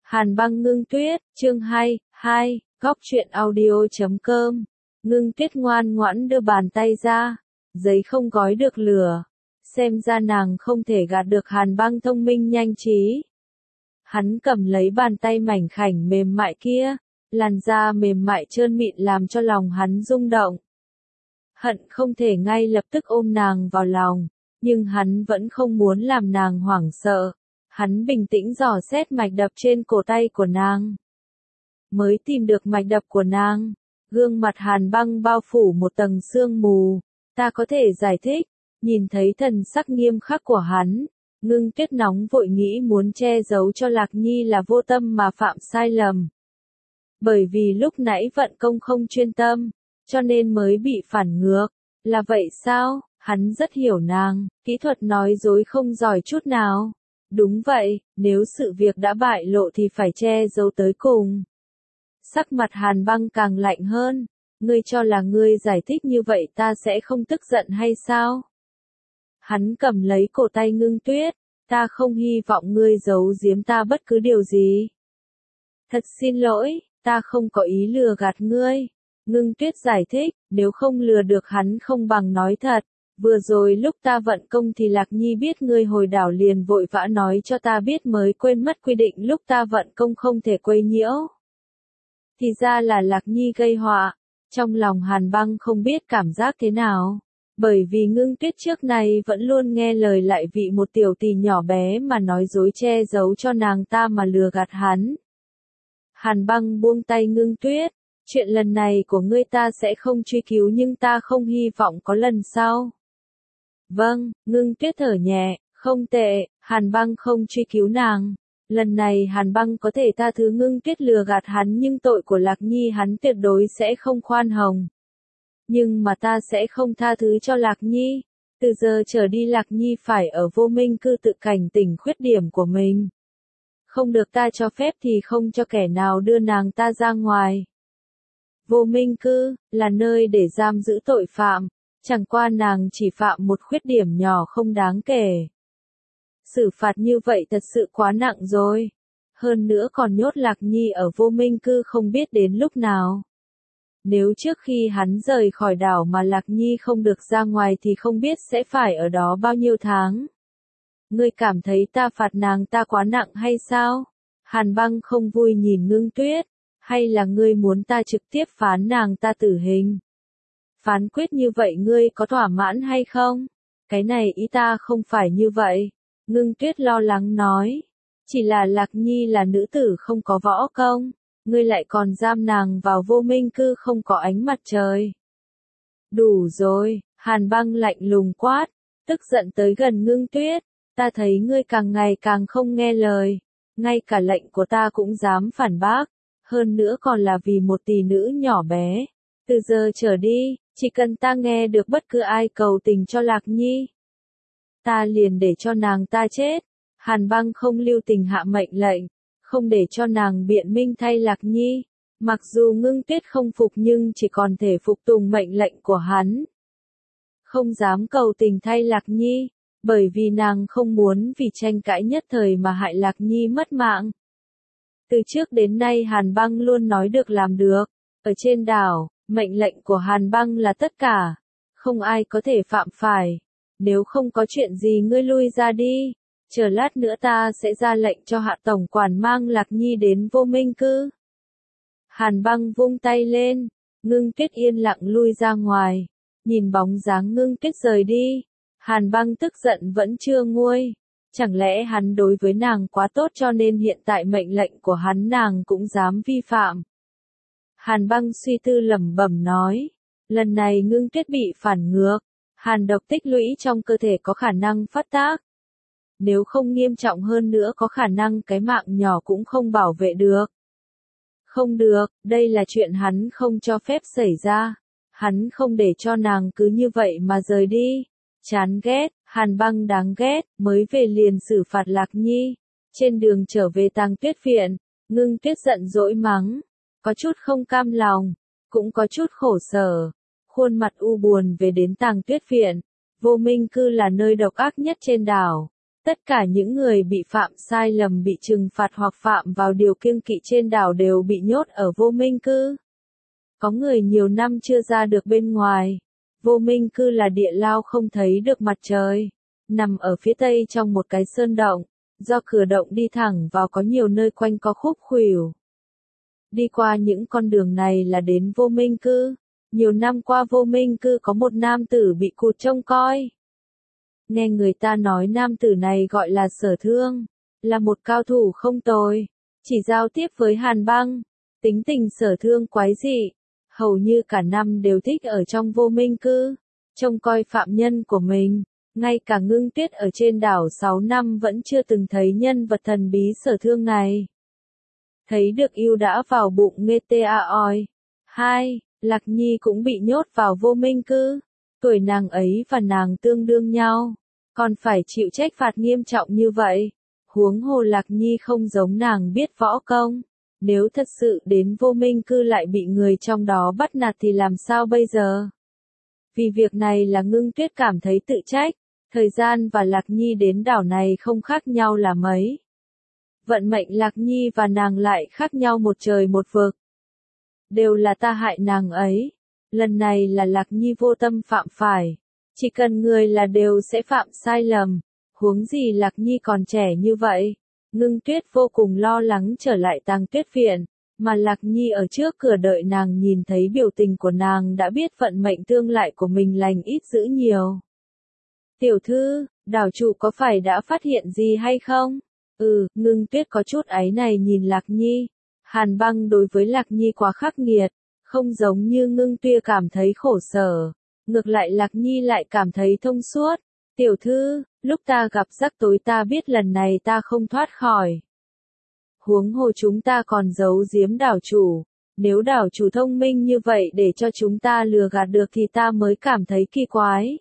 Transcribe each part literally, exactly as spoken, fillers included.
Hàn băng ngưng tuyết, chương hai, hai, góc truyện audio chấm com. Ngưng tuyết ngoan ngoãn đưa bàn tay ra, giấy không gói được lửa. Xem ra nàng không thể gạt được Hàn băng thông minh nhanh trí. Hắn cầm lấy bàn tay mảnh khảnh mềm mại kia, làn da mềm mại trơn mịn làm cho lòng hắn rung động. Hận không thể ngay lập tức ôm nàng vào lòng, nhưng hắn vẫn không muốn làm nàng hoảng sợ. Hắn bình tĩnh dò xét mạch đập trên cổ tay của nàng. Mới tìm được mạch đập của nàng, gương mặt Hàn băng bao phủ một tầng sương mù. Ta có thể giải thích, nhìn thấy thần sắc nghiêm khắc của hắn, Ngưng tuyết nóng vội nghĩ muốn che giấu cho Lạc Nhi là vô tâm mà phạm sai lầm. Bởi vì lúc nãy vận công không chuyên tâm, cho nên mới bị phản ngược. Là vậy sao? Hắn rất hiểu nàng, kỹ thuật nói dối không giỏi chút nào. Đúng vậy, nếu sự việc đã bại lộ thì phải che giấu tới cùng. Sắc mặt Hàn băng càng lạnh hơn. Ngươi cho là ngươi giải thích như vậy ta sẽ không tức giận hay sao? Hắn cầm lấy cổ tay Ngưng tuyết. Ta không hy vọng ngươi giấu giếm ta bất cứ điều gì. Thật xin lỗi, ta không có ý lừa gạt ngươi. Ngưng tuyết giải thích, nếu không lừa được hắn không bằng nói thật. Vừa rồi lúc ta vận công thì Lạc Nhi biết ngươi hồi đảo liền vội vã nói cho ta biết mới quên mất quy định lúc ta vận công không thể quấy nhiễu. Thì ra là Lạc Nhi gây họa. Trong lòng Hàn băng không biết cảm giác thế nào. Bởi vì Ngưng tuyết trước này vẫn luôn nghe lời lại vị một tiểu tỷ nhỏ bé mà nói dối che giấu cho nàng ta mà lừa gạt hắn. Hàn băng buông tay Ngưng tuyết. Chuyện lần này của ngươi ta sẽ không truy cứu nhưng ta không hy vọng có lần sau. Vâng, Ngưng tuyết thở nhẹ, không tệ, Hàn băng không truy cứu nàng. Lần này Hàn băng có thể tha thứ Ngưng tuyết lừa gạt hắn nhưng tội của Lạc Nhi hắn tuyệt đối sẽ không khoan hồng. Nhưng mà ta sẽ không tha thứ cho Lạc Nhi. Từ giờ trở đi Lạc Nhi phải ở vô minh cư tự cảnh tỉnh khuyết điểm của mình. Không được ta cho phép thì không cho kẻ nào đưa nàng ta ra ngoài. Vô minh cư, là nơi để giam giữ tội phạm. Chẳng qua nàng chỉ phạm một khuyết điểm nhỏ không đáng kể. Xử phạt như vậy thật sự quá nặng rồi. Hơn nữa còn nhốt Lạc Nhi ở vô minh cư không biết đến lúc nào. Nếu trước khi hắn rời khỏi đảo mà Lạc Nhi không được ra ngoài thì không biết sẽ phải ở đó bao nhiêu tháng. Ngươi cảm thấy ta phạt nàng ta quá nặng hay sao? Hàn băng không vui nhìn Ngưng tuyết. Hay là ngươi muốn ta trực tiếp phán nàng ta tử hình? Phán quyết như vậy ngươi có thỏa mãn hay không? Cái này ý ta không phải như vậy. Ngưng tuyết lo lắng nói. Chỉ là Lạc Nhi là nữ tử không có võ công. Ngươi lại còn giam nàng vào vô minh cư không có ánh mặt trời. Đủ rồi, Hàn băng lạnh lùng quát, tức giận tới gần Ngưng tuyết. Ta thấy ngươi càng ngày càng không nghe lời. Ngay cả lệnh của ta cũng dám phản bác. Hơn nữa còn là vì một tỷ nữ nhỏ bé. Từ giờ trở đi, chỉ cần ta nghe được bất cứ ai cầu tình cho Lạc Nhi, ta liền để cho nàng ta chết. Hàn băng không lưu tình hạ mệnh lệnh, không để cho nàng biện minh thay Lạc Nhi. Mặc dù Ngưng tuyết không phục nhưng chỉ còn thể phục tùng mệnh lệnh của hắn. Không dám cầu tình thay Lạc Nhi, bởi vì nàng không muốn vì tranh cãi nhất thời mà hại Lạc Nhi mất mạng. Từ trước đến nay Hàn băng luôn nói được làm được. Ở trên đảo, mệnh lệnh của Hàn băng là tất cả. Không ai có thể phạm phải. Nếu không có chuyện gì ngươi lui ra đi. Chờ lát nữa ta sẽ ra lệnh cho hạ tổng quản mang Lạc Nhi đến vô minh cư. Hàn băng vung tay lên. Ngưng tuyết yên lặng lui ra ngoài. Nhìn bóng dáng Ngưng tuyết rời đi. Hàn băng tức giận vẫn chưa nguôi. Chẳng lẽ hắn đối với nàng quá tốt cho nên hiện tại mệnh lệnh của hắn nàng cũng dám vi phạm. Hàn băng suy tư lẩm bẩm nói. Lần này Ngưng tuyết bị phản ngược. Hàn độc tích lũy trong cơ thể có khả năng phát tác. Nếu không nghiêm trọng hơn nữa có khả năng cái mạng nhỏ cũng không bảo vệ được. Không được, đây là chuyện hắn không cho phép xảy ra. Hắn không để cho nàng cứ như vậy mà rời đi. Chán ghét, Hàn băng đáng ghét, mới về liền xử phạt Lạc Nhi. Trên đường trở về Tàng Tuyết viện, Ngưng tuyết giận dỗi mắng. Có chút không cam lòng, cũng có chút khổ sở. Khuôn mặt u buồn về đến Tàng Tuyết viện. Vô minh cư là nơi độc ác nhất trên đảo. Tất cả những người bị phạm sai lầm bị trừng phạt hoặc phạm vào điều kiêng kỵ trên đảo đều bị nhốt ở vô minh cư. Có người nhiều năm chưa ra được bên ngoài. Vô minh cư là địa lao không thấy được mặt trời, nằm ở phía tây trong một cái sơn động, do cửa động đi thẳng vào có nhiều nơi quanh co khúc khuỷu. Đi qua những con đường này là đến vô minh cư. Nhiều năm qua vô minh cư có một nam tử bị cụt trông coi. Nghe người ta nói nam tử này gọi là Sở Thương, là một cao thủ không tồi, chỉ giao tiếp với Hàn Băng. Tính tình Sở Thương quái dị, hầu như cả năm đều thích ở trong vô minh cư, trông coi phạm nhân của mình. Ngay cả Ngưng Tuyết ở trên đảo sáu năm vẫn chưa từng thấy nhân vật thần bí Sở Thương này. Thấy được yêu đã vào bụng Nghê Tê A Oi. Hai, Lạc Nhi cũng bị nhốt vào vô minh cư. Tuổi nàng ấy và nàng tương đương nhau, còn phải chịu trách phạt nghiêm trọng như vậy. Huống hồ Lạc Nhi không giống nàng biết võ công. Nếu thật sự đến vô minh cư lại bị người trong đó bắt nạt thì làm sao bây giờ? Vì việc này là Ngưng Tuyết cảm thấy tự trách. Thời gian và Lạc Nhi đến đảo này không khác nhau là mấy. Vận mệnh Lạc Nhi và nàng lại khác nhau một trời một vực. Đều là ta hại nàng ấy. Lần này là Lạc Nhi vô tâm phạm phải. Chỉ cần người là đều sẽ phạm sai lầm. Huống gì Lạc Nhi còn trẻ như vậy. Ngưng Tuyết vô cùng lo lắng trở lại Tàng Tuyết viện. Mà Lạc Nhi ở trước cửa đợi nàng nhìn thấy biểu tình của nàng đã biết vận mệnh tương lại của mình lành ít dữ nhiều. Tiểu thư, đảo chủ có phải đã phát hiện gì hay không? Ừ, Ngưng Tuyết có chút áy này nhìn Lạc Nhi. Hàn Băng đối với Lạc Nhi quá khắc nghiệt, không giống như Ngưng Tuyết cảm thấy khổ sở. Ngược lại Lạc Nhi lại cảm thấy thông suốt. Tiểu thư, lúc ta gặp rắc tối ta biết lần này ta không thoát khỏi. Huống hồ chúng ta còn giấu giếm đảo chủ. Nếu đảo chủ thông minh như vậy để cho chúng ta lừa gạt được thì ta mới cảm thấy kỳ quái.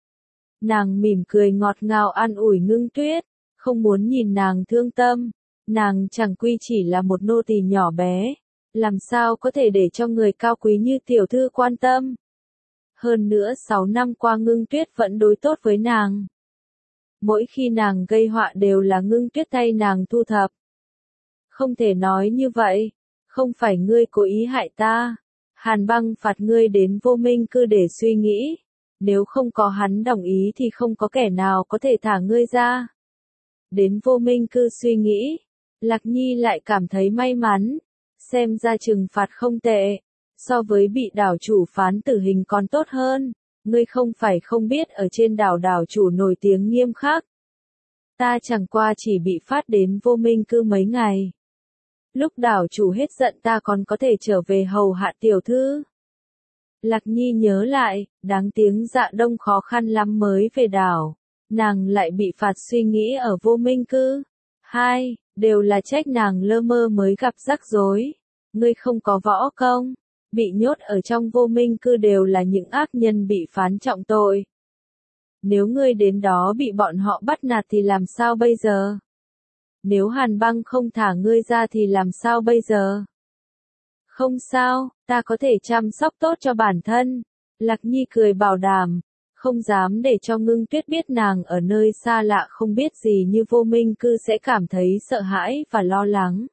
Nàng mỉm cười ngọt ngào an ủi Ngưng Tuyết, không muốn nhìn nàng thương tâm. Nàng chẳng quy chỉ là một nô tỳ nhỏ bé, làm sao có thể để cho người cao quý như tiểu thư quan tâm. Hơn nữa sáu năm qua Ngưng Tuyết vẫn đối tốt với nàng. Mỗi khi nàng gây họa đều là Ngưng Tuyết thay nàng thu thập. Không thể nói như vậy, không phải ngươi cố ý hại ta. Hàn Băng phạt ngươi đến vô minh cư để suy nghĩ. Nếu không có hắn đồng ý thì không có kẻ nào có thể thả ngươi ra. Đến vô minh cư suy nghĩ, Lạc Nhi lại cảm thấy may mắn. Xem ra trừng phạt không tệ. So với bị đảo chủ phán tử hình còn tốt hơn. Ngươi không phải không biết ở trên đảo đảo chủ nổi tiếng nghiêm khắc. Ta chẳng qua chỉ bị phát đến vô minh cư mấy ngày. Lúc đảo chủ hết giận ta còn có thể trở về hầu hạ tiểu thư. Lạc Nhi nhớ lại, đáng tiếng Dạ Đông khó khăn lắm mới về đảo. Nàng lại bị phạt suy nghĩ ở vô minh cư. Hai, đều là trách nàng lơ mơ mới gặp rắc rối. Ngươi không có võ công. Bị nhốt ở trong vô minh cư đều là những ác nhân bị phán trọng tội. Nếu ngươi đến đó bị bọn họ bắt nạt thì làm sao bây giờ? Nếu Hàn Băng không thả ngươi ra thì làm sao bây giờ? Không sao, ta có thể chăm sóc tốt cho bản thân. Lạc Nhi cười bảo đảm, không dám để cho Ngưng Tuyết biết nàng ở nơi xa lạ không biết gì như vô minh cư sẽ cảm thấy sợ hãi và lo lắng.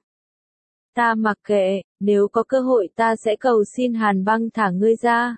Ta mặc kệ, nếu có cơ hội ta sẽ cầu xin Hàn Băng thả ngươi ra.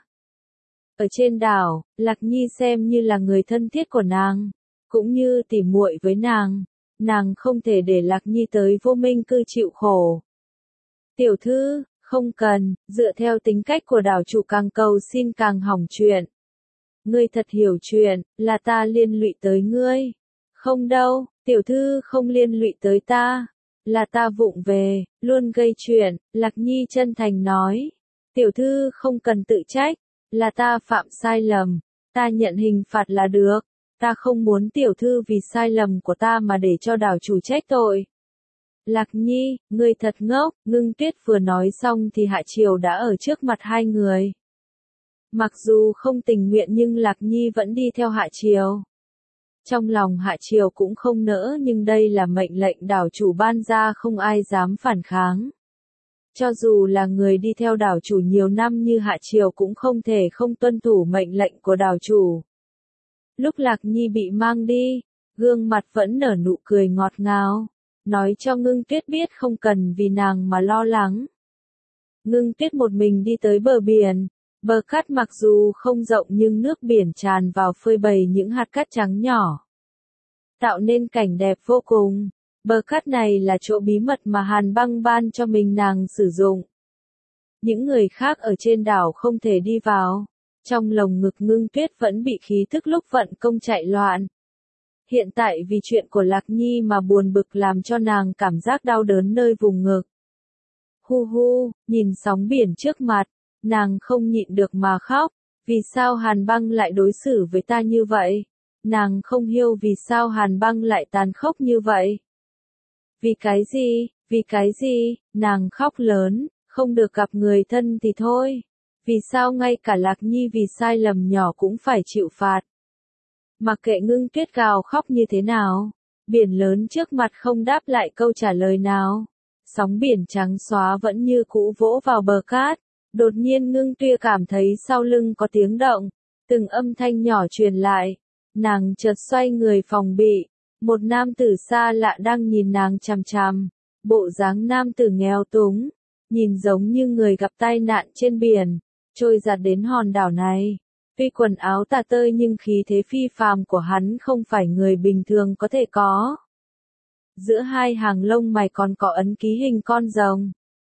Ở trên đảo, Lạc Nhi xem như là người thân thiết của nàng, cũng như tỉ muội với nàng. Nàng không thể để Lạc Nhi tới vô minh cư chịu khổ. Tiểu thư, không cần, dựa theo tính cách của đảo chủ càng cầu xin càng hỏng chuyện. Ngươi thật hiểu chuyện, là ta liên lụy tới ngươi. Không đâu, tiểu thư không liên lụy tới ta. Là ta vụng về, luôn gây chuyện, Lạc Nhi chân thành nói. Tiểu thư không cần tự trách, là ta phạm sai lầm, ta nhận hình phạt là được. Ta không muốn tiểu thư vì sai lầm của ta mà để cho đảo chủ trách tội. Lạc Nhi, ngươi thật ngốc, Ngưng Tuyết vừa nói xong thì Hạ Triều đã ở trước mặt hai người. Mặc dù không tình nguyện nhưng Lạc Nhi vẫn đi theo Hạ Triều. Trong lòng Hạ Triều cũng không nỡ nhưng đây là mệnh lệnh đảo chủ ban ra không ai dám phản kháng. Cho dù là người đi theo đảo chủ nhiều năm như Hạ Triều cũng không thể không tuân thủ mệnh lệnh của đảo chủ. Lúc Lạc Nhi bị mang đi, gương mặt vẫn nở nụ cười ngọt ngào, nói cho Ngưng Tuyết biết không cần vì nàng mà lo lắng. Ngưng Tuyết một mình đi tới bờ biển, bờ cát mặc dù không rộng nhưng nước biển tràn vào phơi bày những hạt cát trắng nhỏ, tạo nên cảnh đẹp vô cùng. Bờ cát này là chỗ bí mật mà Hàn Băng ban cho mình nàng sử dụng. Những người khác ở trên đảo không thể đi vào. Trong lồng ngực Ngưng Tuyết vẫn bị khí thức lúc vận công chạy loạn. Hiện tại vì chuyện của Lạc Nhi mà buồn bực làm cho nàng cảm giác đau đớn nơi vùng ngực. Hu hu, nhìn sóng biển trước mặt, nàng không nhịn được mà khóc. Vì sao Hàn Băng lại đối xử với ta như vậy? Nàng không hiểu vì sao Hàn Băng lại tàn khốc như vậy. Vì cái gì, vì cái gì, nàng khóc lớn, không được gặp người thân thì thôi. Vì sao ngay cả Lạc Nhi vì sai lầm nhỏ cũng phải chịu phạt? Mặc kệ Ngưng Tuyết gào khóc như thế nào, biển lớn trước mặt không đáp lại câu trả lời nào. Sóng biển trắng xóa vẫn như cũ vỗ vào bờ cát. Đột nhiên Ngưng Tuyết cảm thấy sau lưng có tiếng động, từng âm thanh nhỏ truyền lại. Nàng chợt xoay người phòng bị, một nam tử xa lạ đang nhìn nàng chằm chằm. Bộ dáng nam tử nghèo túng, nhìn giống như người gặp tai nạn trên biển, trôi giạt đến hòn đảo này. Tuy quần áo tả tơi nhưng khí thế phi phàm của hắn không phải người bình thường có thể có. Giữa hai hàng lông mày còn có ấn ký hình con rồng.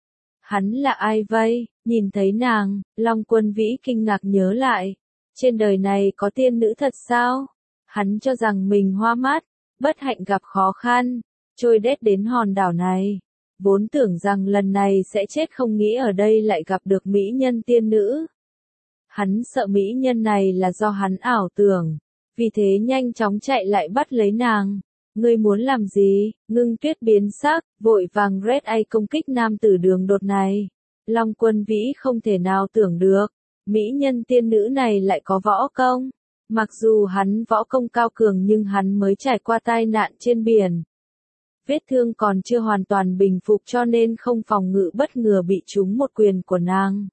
Hắn là ai vậy? Nhìn thấy nàng, Long Quân Vĩ kinh ngạc nhớ lại. Trên đời này có tiên nữ thật sao? Hắn cho rằng mình hoa mắt, bất hạnh gặp khó khăn, trôi đét đến hòn đảo này. Vốn tưởng rằng lần này sẽ chết không nghĩ ở đây lại gặp được mỹ nhân tiên nữ. Hắn sợ mỹ nhân này là do hắn ảo tưởng, vì thế nhanh chóng chạy lại bắt lấy nàng. Ngươi muốn làm gì? Ngưng Tuyết biến sắc, vội vàng Red Eye công kích nam tử đường đột này. Long Quân Vĩ không thể nào tưởng được, mỹ nhân tiên nữ này lại có võ công. Mặc dù hắn võ công cao cường nhưng hắn mới trải qua tai nạn trên biển. Vết thương còn chưa hoàn toàn bình phục cho nên không phòng ngự bất ngờ bị trúng một quyền của nàng.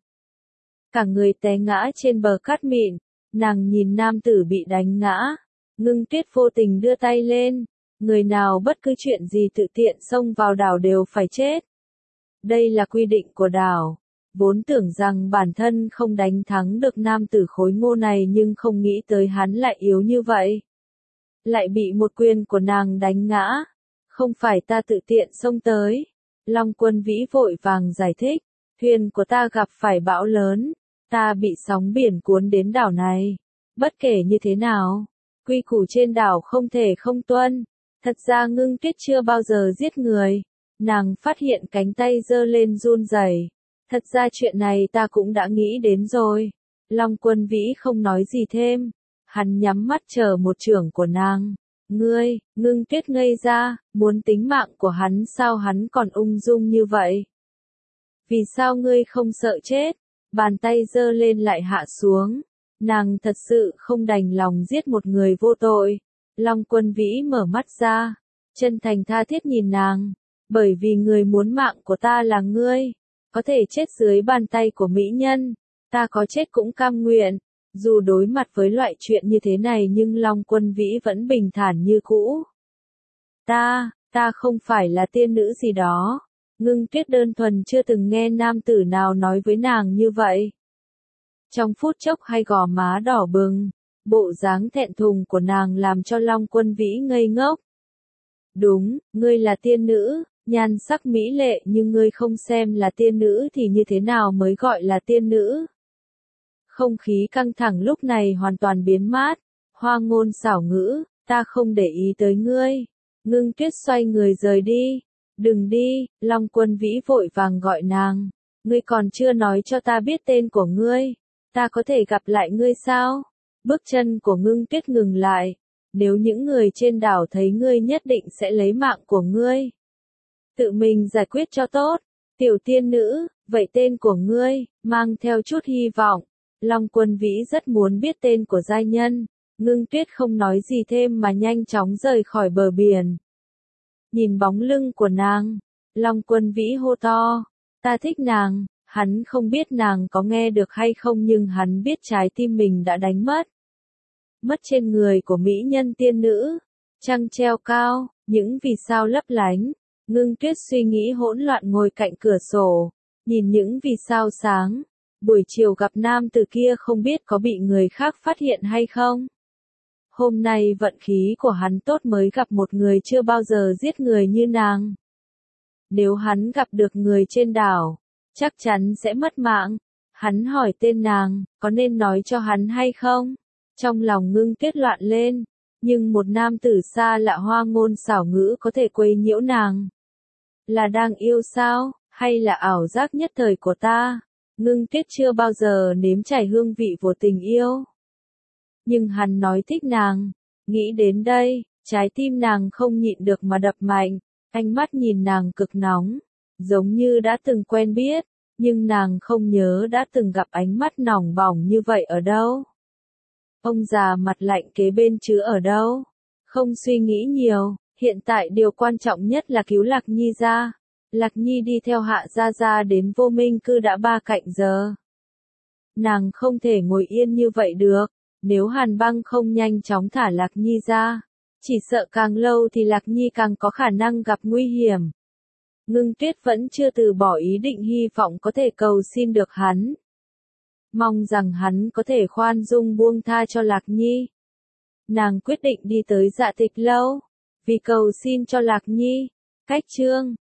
Cả người té ngã trên bờ cát mịn, nàng nhìn nam tử bị đánh ngã. Ngưng Tuyết vô tình đưa tay lên, người nào bất cứ chuyện gì tự tiện xông vào đảo đều phải chết. Đây là quy định của đảo. Vốn tưởng rằng bản thân không đánh thắng được nam tử khối ngô này nhưng không nghĩ tới hắn lại yếu như vậy. Lại bị một quyền của nàng đánh ngã. Không phải ta tự tiện xông tới. Long Quân Vĩ vội vàng giải thích. Thuyền của ta gặp phải bão lớn. Ta bị sóng biển cuốn đến đảo này. Bất kể như thế nào, quy củ trên đảo không thể không tuân. Thật ra Ngưng Tuyết chưa bao giờ giết người. Nàng phát hiện cánh tay giơ lên run rẩy. Thật ra chuyện này ta cũng đã nghĩ đến rồi. Long Quân Vĩ không nói gì thêm. Hắn nhắm mắt chờ một chưởng của nàng. Ngươi, Ngưng Tuyết ngây ra, muốn tính mạng của hắn sao hắn còn ung dung như vậy? Vì sao ngươi không sợ chết? Bàn tay giơ lên lại hạ xuống. Nàng thật sự không đành lòng giết một người vô tội. Long Quân Vĩ mở mắt ra, chân thành tha thiết nhìn nàng. Bởi vì người muốn mạng của ta là ngươi. Có thể chết dưới bàn tay của mỹ nhân, ta có chết cũng cam nguyện. Dù đối mặt với loại chuyện như thế này nhưng Long Quân Vĩ vẫn bình thản như cũ. Ta, ta không phải là tiên nữ gì đó. Ngưng Tuyết đơn thuần chưa từng nghe nam tử nào nói với nàng như vậy. Trong phút chốc hai gò má đỏ bừng, bộ dáng thẹn thùng của nàng làm cho Long Quân Vĩ ngây ngốc. Đúng, ngươi là tiên nữ. Nhan sắc mỹ lệ nhưng ngươi không xem là tiên nữ thì như thế nào mới gọi là tiên nữ? Không khí căng thẳng lúc này hoàn toàn biến mát. Hoa ngôn xảo ngữ, ta không để ý tới ngươi. Ngưng Tuyết xoay người rời đi. Đừng đi, Long Quân Vĩ vội vàng gọi nàng. Ngươi còn chưa nói cho ta biết tên của ngươi. Ta có thể gặp lại ngươi sao? Bước chân của Ngưng Tuyết ngừng lại. Nếu những người trên đảo thấy ngươi nhất định sẽ lấy mạng của ngươi. Tự mình giải quyết cho tốt. Tiểu tiên nữ, vậy tên của ngươi, mang theo chút hy vọng. Long Quân Vĩ rất muốn biết tên của giai nhân. Ngưng Tuyết không nói gì thêm mà nhanh chóng rời khỏi bờ biển. Nhìn bóng lưng của nàng, Long Quân Vĩ hô to. Ta thích nàng. Hắn không biết nàng có nghe được hay không nhưng hắn biết trái tim mình đã đánh mất. Mất trên người của mỹ nhân tiên nữ. Trăng treo cao, những vì sao lấp lánh. Ngưng Tuyết suy nghĩ hỗn loạn ngồi cạnh cửa sổ, nhìn những vì sao sáng. Buổi chiều gặp nam từ kia không biết có bị người khác phát hiện hay không. Hôm nay vận khí của hắn tốt mới gặp một người chưa bao giờ giết người như nàng. Nếu hắn gặp được người trên đảo, chắc chắn sẽ mất mạng. Hắn hỏi tên nàng, có nên nói cho hắn hay không? Trong lòng Ngưng Tuyết loạn lên, nhưng một nam tử xa lạ hoa ngôn xảo ngữ có thể quấy nhiễu nàng. Là đang yêu sao, hay là ảo giác nhất thời của ta? Ngưng Tuyết chưa bao giờ nếm trải hương vị của tình yêu. Nhưng hắn nói thích nàng. Nghĩ đến đây, trái tim nàng không nhịn được mà đập mạnh. Ánh mắt nhìn nàng cực nóng, giống như đã từng quen biết, nhưng nàng không nhớ đã từng gặp ánh mắt nóng bỏng như vậy ở đâu. Ông già mặt lạnh kế bên chứ ở đâu. Không suy nghĩ nhiều, hiện tại điều quan trọng nhất là cứu Lạc Nhi ra. Lạc Nhi đi theo Hạ Gia Gia đến Vô Minh Cư đã ba cạnh giờ. Nàng không thể ngồi yên như vậy được, nếu Hàn Băng không nhanh chóng thả Lạc Nhi ra, chỉ sợ càng lâu thì Lạc Nhi càng có khả năng gặp nguy hiểm. Ngưng Tuyết vẫn chưa từ bỏ ý định, hy vọng có thể cầu xin được hắn. Mong rằng hắn có thể khoan dung buông tha cho Lạc Nhi. Nàng quyết định đi tới Dạ Tịch Lâu, vì cầu xin cho Lạc Nhi. Cách chương